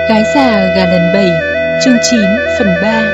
Gái già gà lần 7, chương 9 phần 3.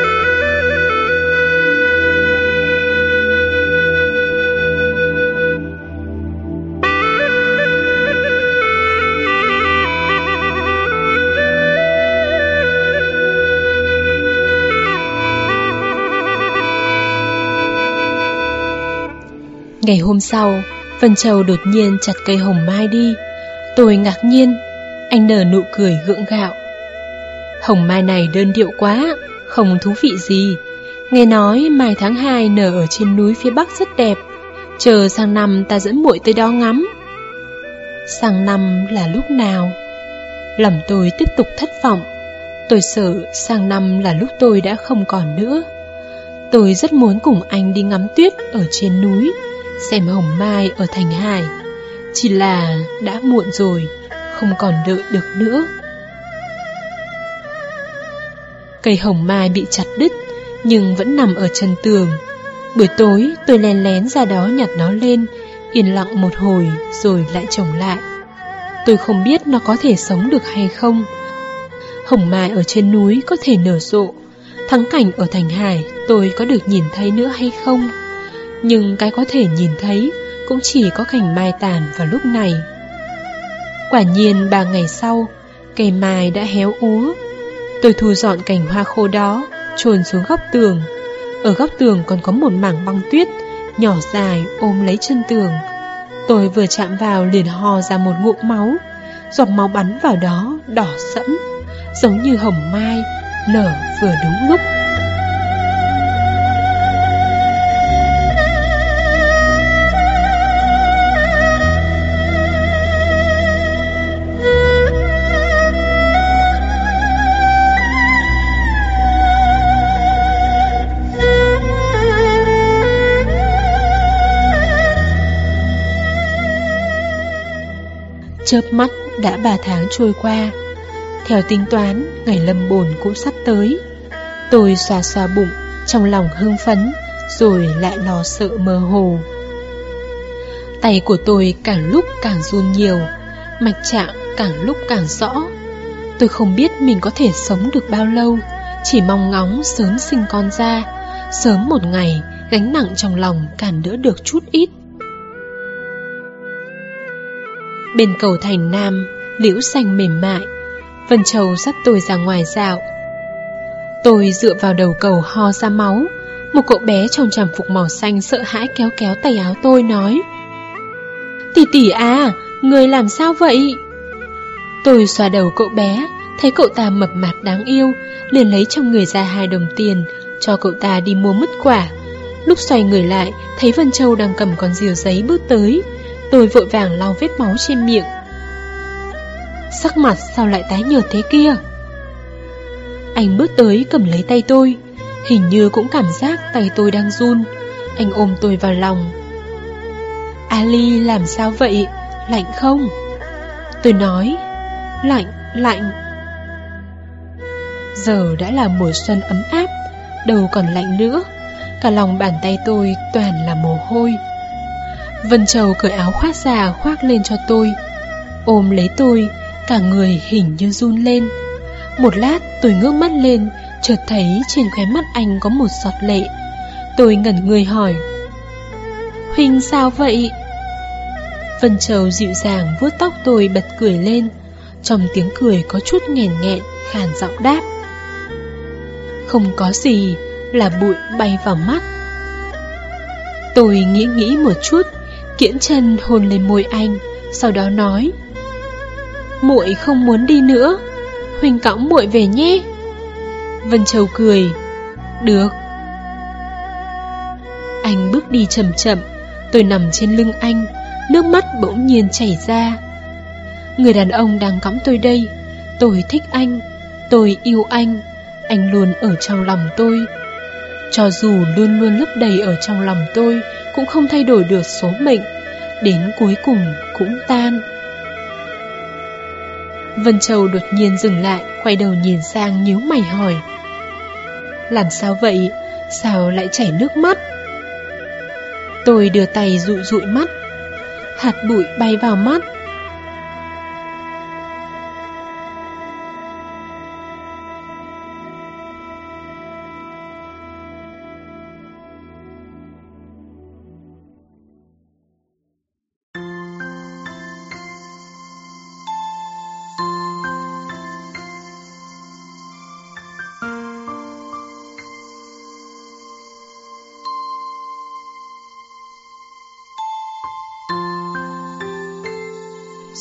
Ngày hôm sau, Vân Châu đột nhiên chặt cây hồng mai đi. Tôi ngạc nhiên. Anh nở nụ cười gượng gạo. Hồng mai này đơn điệu quá, không thú vị gì. Nghe nói mai tháng 2 nở ở trên núi phía Bắc rất đẹp. Chờ sang năm ta dẫn muội tới đó ngắm. Sang năm là lúc nào? Lòng tôi tiếp tục thất vọng. Tôi sợ sang năm là lúc tôi đã không còn nữa. Tôi rất muốn cùng anh đi ngắm tuyết ở trên núi, xem hồng mai ở Thành Hải. Chỉ là đã muộn rồi, không còn đợi được nữa. Cây hồng mai bị chặt đứt, nhưng vẫn nằm ở chân tường. Buổi tối tôi len lén ra đó nhặt nó lên, yên lặng một hồi rồi lại trồng lại. Tôi không biết nó có thể sống được hay không. Hồng mai ở trên núi có thể nở rộ, thắng cảnh ở Thành Hải tôi có được nhìn thấy nữa hay không? Nhưng cái có thể nhìn thấy cũng chỉ có cành mai tàn vào lúc này. Quả nhiên 3 ngày sau, cây mai đã héo úa. Tôi thu dọn cành hoa khô đó, chôn xuống góc tường. Ở góc tường còn có một mảng băng tuyết nhỏ dài ôm lấy chân tường. Tôi vừa chạm vào liền ho ra một ngụm máu. Giọt máu bắn vào đó đỏ sẫm, giống như hồng mai nở vừa đúng lúc. Chớp mắt đã 3 tháng trôi qua. Theo tính toán, ngày lâm bồn cũng sắp tới. Tôi xoa xoa bụng, trong lòng hưng phấn, rồi lại lo sợ mơ hồ. Tay của tôi càng lúc càng run nhiều, mạch trạng càng lúc càng rõ. Tôi không biết mình có thể sống được bao lâu, chỉ mong ngóng sớm sinh con ra. Sớm một ngày, gánh nặng trong lòng cản đỡ được chút ít. Bên cầu Thành Nam, liễu xanh mềm mại. Vân Châu dắt tôi ra ngoài dạo. Tôi dựa vào đầu cầu ho ra máu. Một cậu bé trong tràm phục màu xanh sợ hãi kéo kéo tay áo tôi nói: "Tỷ tỷ à, người làm sao vậy?" Tôi xoa đầu cậu bé, thấy cậu ta mập mạp đáng yêu, liền lấy trong người ra 2 đồng tiền, cho cậu ta đi mua mứt quả. Lúc xoay người lại, thấy Vân Châu đang cầm con rìu giấy bước tới. Tôi vội vàng lau vết máu trên miệng. Sắc mặt sao lại tái nhợt thế kia? Anh bước tới cầm lấy tay tôi, hình như cũng cảm giác tay tôi đang run. Anh ôm tôi vào lòng. "Ali, làm sao vậy? Lạnh không?" Tôi nói: "Lạnh, lạnh." Giờ đã là mùa xuân ấm áp, đâu còn lạnh nữa. Cả lòng bàn tay tôi toàn là mồ hôi. Vân Châu cởi áo khoác ra khoác lên cho tôi, ôm lấy tôi, cả người hình như run lên. Một lát tôi ngước mắt lên, chợt thấy trên khóe mắt anh có một giọt lệ. Tôi ngẩn người hỏi: "Huynh sao vậy?" Vân Châu dịu dàng vuốt tóc tôi, bật cười lên. Trong tiếng cười có chút nghẹn nghẹn, khàn giọng đáp: "Không có gì, là bụi bay vào mắt." Tôi nghĩ một chút, kiễng chân hôn lên môi anh, sau đó nói: "Muội không muốn đi nữa, huynh cõng muội về nhé." Vân Châu cười: "Được." Anh bước đi chậm chậm, tôi nằm trên lưng anh, nước mắt bỗng nhiên chảy ra. Người đàn ông đang cõng tôi đây. Tôi thích anh, tôi yêu anh luôn ở trong lòng tôi. Cho dù luôn luôn lấp đầy ở trong lòng tôi, cũng không thay đổi được số mệnh, đến cuối cùng cũng tan. Vân Châu đột nhiên dừng lại, quay đầu nhìn sang, nhíu mày hỏi: "Làm sao vậy? Sao lại chảy nước mắt?" Tôi đưa tay dụi dụi mắt. Hạt bụi bay vào mắt.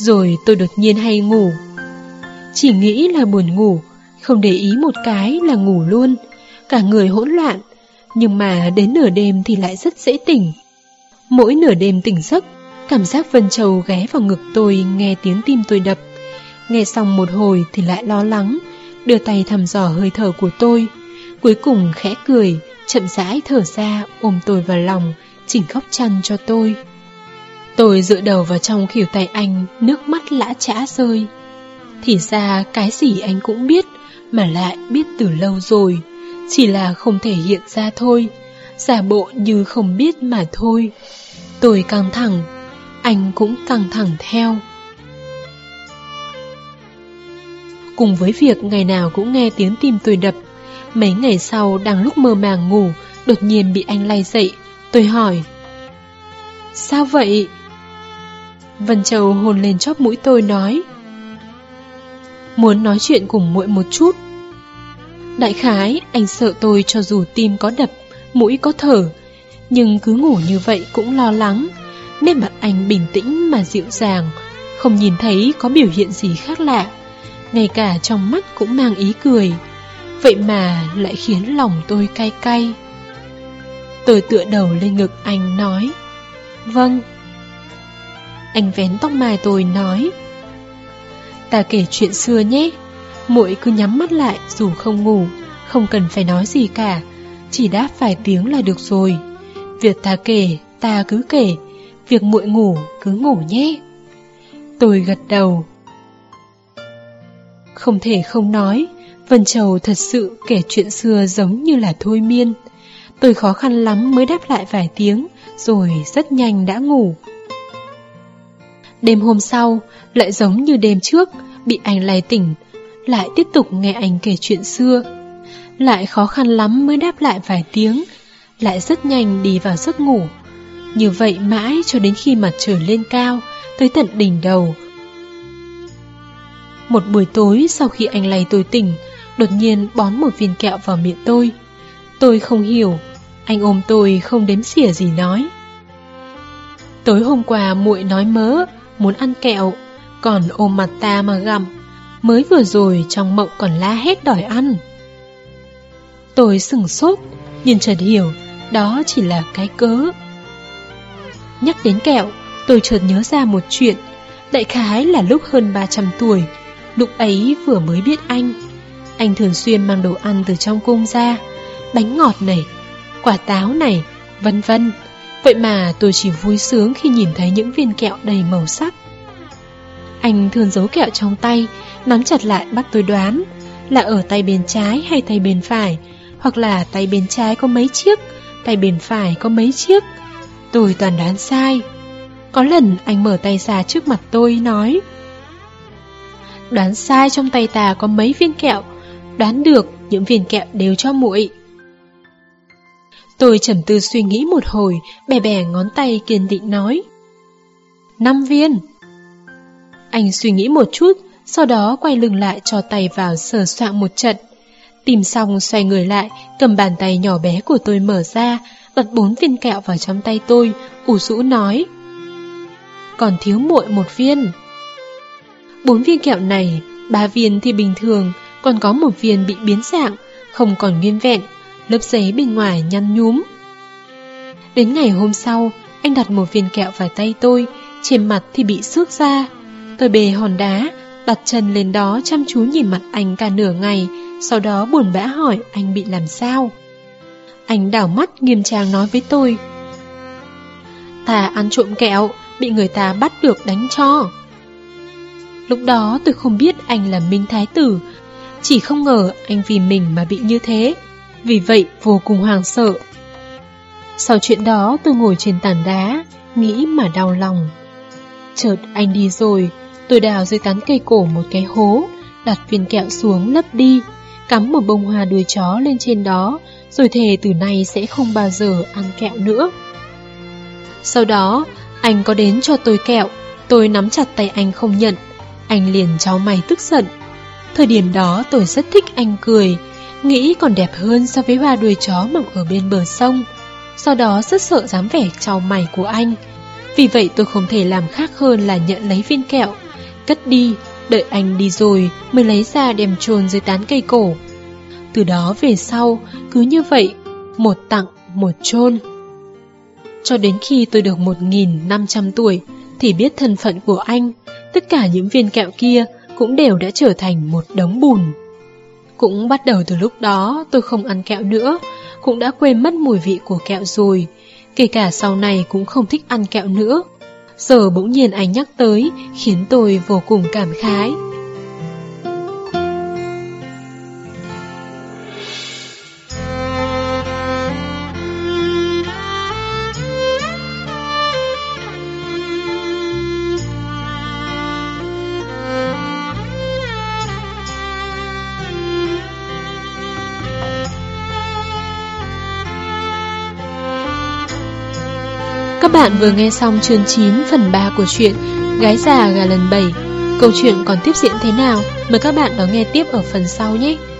Rồi tôi đột nhiên hay ngủ. Chỉ nghĩ là buồn ngủ, không để ý một cái là ngủ luôn, cả người hỗn loạn. Nhưng mà đến nửa đêm thì lại rất dễ tỉnh. Mỗi nửa đêm tỉnh giấc, cảm giác Vân Châu ghé vào ngực tôi, nghe tiếng tim tôi đập. Nghe xong một hồi thì lại lo lắng, đưa tay thăm dò hơi thở của tôi. Cuối cùng khẽ cười, chậm rãi thở ra, ôm tôi vào lòng, chỉnh góc chăn cho tôi. Tôi dựa đầu vào trong khuỷu tay anh, nước mắt lã chã rơi. Thì ra cái gì anh cũng biết, mà lại biết từ lâu rồi, chỉ là không thể hiện ra thôi, giả bộ như không biết mà thôi. Tôi căng thẳng, anh cũng căng thẳng theo. Cùng với việc ngày nào cũng nghe tiếng tim tôi đập, mấy ngày sau đang lúc mơ màng ngủ, đột nhiên bị anh lay dậy. Tôi hỏi: sao vậy? Vân Châu hôn lên chóp mũi tôi nói: muốn nói chuyện cùng muội một chút. Đại khái anh sợ tôi cho dù tim có đập, mũi có thở, nhưng cứ ngủ như vậy cũng lo lắng. Nét mặt anh bình tĩnh mà dịu dàng, không nhìn thấy có biểu hiện gì khác lạ, ngay cả trong mắt cũng mang ý cười. Vậy mà lại khiến lòng tôi cay cay. Tôi tựa đầu lên ngực anh nói: vâng. Anh vén tóc mai tôi nói: ta kể chuyện xưa nhé. Muội cứ nhắm mắt lại dù không ngủ, không cần phải nói gì cả, chỉ đáp vài tiếng là được rồi. Việc ta kể, ta cứ kể, việc muội ngủ, cứ ngủ nhé. Tôi gật đầu. Không thể không nói, Vân Châu thật sự kể chuyện xưa giống như là thôi miên. Tôi khó khăn lắm mới đáp lại vài tiếng, rồi rất nhanh đã ngủ. Đêm hôm sau, lại giống như đêm trước, bị anh lay tỉnh, lại tiếp tục nghe anh kể chuyện xưa. Lại khó khăn lắm mới đáp lại vài tiếng, lại rất nhanh đi vào giấc ngủ. Như vậy mãi cho đến khi mặt trời lên cao, tới tận đỉnh đầu. Một buổi tối sau khi anh lay tôi tỉnh, đột nhiên bón một viên kẹo vào miệng tôi. Tôi không hiểu, anh ôm tôi không đếm xỉa gì nói: tối hôm qua muội nói mớ, muốn ăn kẹo, còn ôm mặt ta mà gặm. Mới vừa rồi trong mộng còn la hét đòi ăn. Tôi sửng sốt, nhưng chợt hiểu đó chỉ là cái cớ. Nhắc đến kẹo, tôi chợt nhớ ra một chuyện. Đại khái là lúc hơn 300 tuổi, lúc ấy vừa mới biết anh thường xuyên mang đồ ăn từ trong cung ra, bánh ngọt này, quả táo này, vân vân. Vậy mà tôi chỉ vui sướng khi nhìn thấy những viên kẹo đầy màu sắc. Anh thường giấu kẹo trong tay, nắm chặt lại bắt tôi đoán là ở tay bên trái hay tay bên phải, hoặc là tay bên trái có mấy chiếc, tay bên phải có mấy chiếc. Tôi toàn đoán sai. Có lần anh mở tay ra trước mặt tôi nói: đoán sai trong tay ta có mấy viên kẹo, đoán được những viên kẹo đều cho muội. Tôi trầm tư suy nghĩ một hồi, bè bè ngón tay kiên định nói: 5 viên. Anh suy nghĩ một chút, sau đó quay lưng lại cho tay vào sờ soạng một trận. Tìm xong xoay người lại, cầm bàn tay nhỏ bé của tôi mở ra, đặt 4 viên kẹo vào trong tay tôi, ủ rũ nói: còn thiếu muội 1 viên. 4 viên kẹo này, 3 viên thì bình thường, còn có 1 viên bị biến dạng, không còn nguyên vẹn, lớp giấy bên ngoài nhăn nhúm. Đến ngày hôm sau, anh đặt 1 viên kẹo vào tay tôi, trên mặt thì bị xước ra. Tôi bê hòn đá, đặt chân lên đó chăm chú nhìn mặt anh cả nửa ngày, sau đó buồn bã hỏi anh bị làm sao. Anh đảo mắt nghiêm trang nói với tôi: ta ăn trộm kẹo, bị người ta bắt được đánh cho. Lúc đó tôi không biết anh là Minh Thái Tử, chỉ không ngờ anh vì mình mà bị như thế, vì vậy vô cùng hoảng sợ. Sau chuyện đó tôi ngồi trên tảng đá, nghĩ mà đau lòng. Chợt anh đi rồi, tôi đào dưới tán cây cổ một cái hố, đặt viên kẹo xuống lấp đi, cắm một bông hoa đuôi chó lên trên đó, rồi thề từ nay sẽ không bao giờ ăn kẹo nữa. Sau đó, anh có đến cho tôi kẹo, tôi nắm chặt tay anh không nhận, anh liền chau mày tức giận. Thời điểm đó tôi rất thích anh cười, nghĩ còn đẹp hơn so với hoa đuôi chó mọc ở bên bờ sông. Sau đó rất sợ dáng vẻ chau mày của anh, vì vậy tôi không thể làm khác hơn là nhận lấy viên kẹo, cất đi, đợi anh đi rồi mới lấy ra đem chôn dưới tán cây cổ. Từ đó về sau, cứ như vậy, một tặng, một chôn. Cho đến khi tôi được 1.500 tuổi thì biết thân phận của anh, tất cả những viên kẹo kia cũng đều đã trở thành một đống bùn. Cũng bắt đầu từ lúc đó tôi không ăn kẹo nữa, cũng đã quên mất mùi vị của kẹo rồi, kể cả sau này cũng không thích ăn kẹo nữa. Giờ bỗng nhiên anh nhắc tới khiến tôi vô cùng cảm khái. Các bạn vừa nghe xong chương 9 phần 3 của truyện Gái già gà lần 7. Câu chuyện còn tiếp diễn thế nào? Mời các bạn đón nghe tiếp ở phần sau nhé.